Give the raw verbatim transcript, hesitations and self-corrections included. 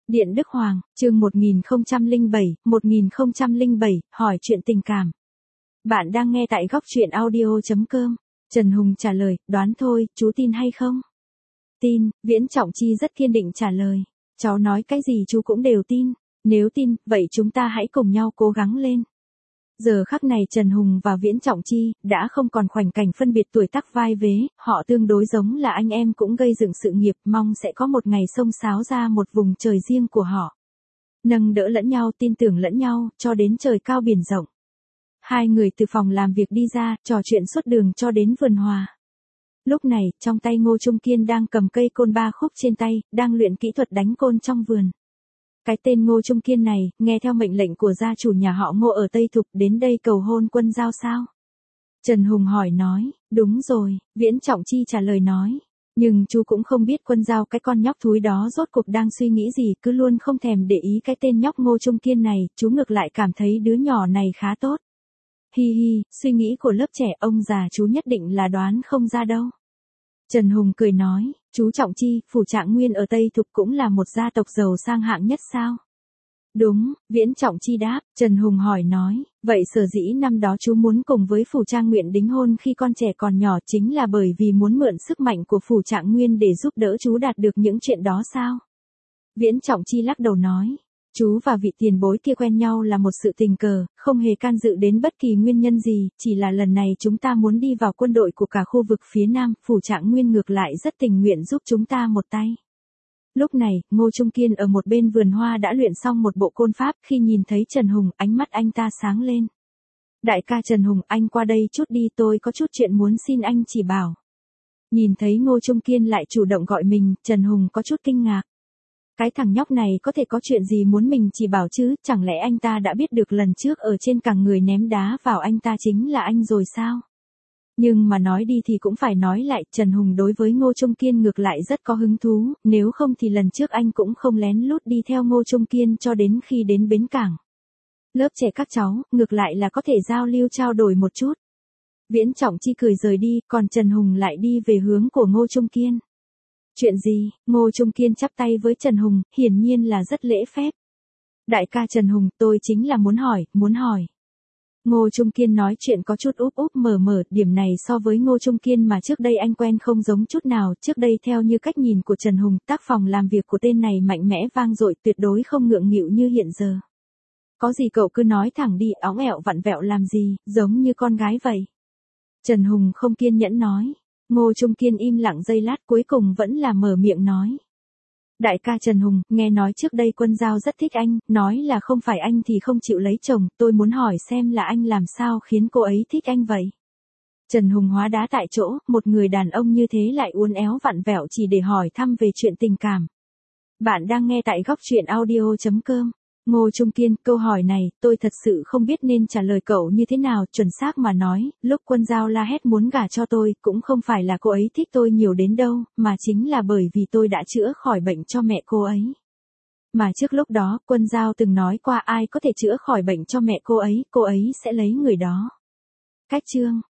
Điện Đức Hoàng, chương một nghìn không trăm lẻ bảy, một nghìn không trăm lẻ bảy, hỏi chuyện tình cảm. Bạn đang nghe tại góc truyện audio chấm com. Trần Hùng trả lời, đoán thôi, chú tin hay không? Tin, Viễn Trọng Chi rất kiên định trả lời. Cháu nói cái gì chú cũng đều tin. Nếu tin, vậy chúng ta hãy cùng nhau cố gắng lên. Giờ khắc này Trần Hùng và Viễn Trọng Chi đã không còn khoảnh cảnh phân biệt tuổi tác vai vế, họ tương đối giống là anh em cũng gây dựng sự nghiệp, mong sẽ có một ngày xông xáo ra một vùng trời riêng của họ. Nâng đỡ lẫn nhau, tin tưởng lẫn nhau, cho đến trời cao biển rộng. Hai người từ phòng làm việc đi ra, trò chuyện suốt đường cho đến vườn hòa. Lúc này, trong tay Ngô Trung Kiên đang cầm cây côn ba khúc trên tay, đang luyện kỹ thuật đánh côn trong vườn. Cái tên Ngô Trung Kiên này, nghe theo mệnh lệnh của gia chủ nhà họ Ngô ở Tây Thục đến đây cầu hôn Quân Giao sao? Trần Hùng hỏi nói, đúng rồi, Viễn Trọng Chi trả lời nói. Nhưng chú cũng không biết Quân Giao cái con nhóc thúi đó rốt cuộc đang suy nghĩ gì, cứ luôn không thèm để ý cái tên nhóc Ngô Trung Kiên này, chú ngược lại cảm thấy đứa nhỏ này khá tốt. Hi hi, suy nghĩ của lớp trẻ ông già chú nhất định là đoán không ra đâu. Trần Hùng cười nói, chú Trọng Chi, phủ Trạng Nguyên ở Tây Thục cũng là một gia tộc giàu sang hạng nhất sao? Đúng, Viễn Trọng Chi đáp. Trần Hùng hỏi nói, vậy sở dĩ năm đó chú muốn cùng với phủ Trang Nguyện đính hôn khi con trẻ còn nhỏ chính là bởi vì muốn mượn sức mạnh của phủ Trạng Nguyên để giúp đỡ chú đạt được những chuyện đó sao? Viễn Trọng Chi lắc đầu nói. Chú và vị tiền bối kia quen nhau là một sự tình cờ, không hề can dự đến bất kỳ nguyên nhân gì, chỉ là lần này chúng ta muốn đi vào quân đội của cả khu vực phía Nam, phủ Trạng Nguyên ngược lại rất tình nguyện giúp chúng ta một tay. Lúc này, Ngô Trung Kiên ở một bên vườn hoa đã luyện xong một bộ côn pháp, khi nhìn thấy Trần Hùng, ánh mắt anh ta sáng lên. Đại ca Trần Hùng, anh qua đây chút đi, tôi có chút chuyện muốn xin anh chỉ bảo. Nhìn thấy Ngô Trung Kiên lại chủ động gọi mình, Trần Hùng có chút kinh ngạc. Cái thằng nhóc này có thể có chuyện gì muốn mình chỉ bảo chứ, chẳng lẽ anh ta đã biết được lần trước ở trên cảng người ném đá vào anh ta chính là anh rồi sao? Nhưng mà nói đi thì cũng phải nói lại, Trần Hùng đối với Ngô Trung Kiên ngược lại rất có hứng thú, nếu không thì lần trước anh cũng không lén lút đi theo Ngô Trung Kiên cho đến khi đến bến cảng. Lớp trẻ các cháu, ngược lại là có thể giao lưu trao đổi một chút. Viễn Trọng Chi cười rời đi, còn Trần Hùng lại đi về hướng của Ngô Trung Kiên. Chuyện gì? Ngô Trung Kiên chắp tay với Trần Hùng, hiển nhiên là rất lễ phép. Đại ca Trần Hùng, tôi chính là muốn hỏi, muốn hỏi. Ngô Trung Kiên nói chuyện có chút úp úp mở mở, điểm này so với Ngô Trung Kiên mà trước đây anh quen không giống chút nào, trước đây theo như cách nhìn của Trần Hùng, tác phòng làm việc của tên này mạnh mẽ vang dội, tuyệt đối không ngượng nghịu như hiện giờ. Có gì cậu cứ nói thẳng đi, óng ẹo vặn vẹo làm gì, giống như con gái vậy. Trần Hùng không kiên nhẫn nói. Ngô Trung Kiên im lặng giây lát, cuối cùng vẫn là mở miệng nói. Đại ca Trần Hùng, nghe nói trước đây Quân Giao rất thích anh, nói là không phải anh thì không chịu lấy chồng, tôi muốn hỏi xem là anh làm sao khiến cô ấy thích anh vậy. Trần Hùng hóa đá tại chỗ, một người đàn ông như thế lại uốn éo vặn vẹo chỉ để hỏi thăm về chuyện tình cảm. Bạn đang nghe tại góc truyện audio chấm com. Ngô Trung Kiên, câu hỏi này, tôi thật sự không biết nên trả lời cậu như thế nào, chuẩn xác mà nói, lúc Quân Giao la hét muốn gả cho tôi, cũng không phải là cô ấy thích tôi nhiều đến đâu, mà chính là bởi vì tôi đã chữa khỏi bệnh cho mẹ cô ấy. Mà trước lúc đó, Quân Giao từng nói qua ai có thể chữa khỏi bệnh cho mẹ cô ấy, cô ấy sẽ lấy người đó. Cách chương,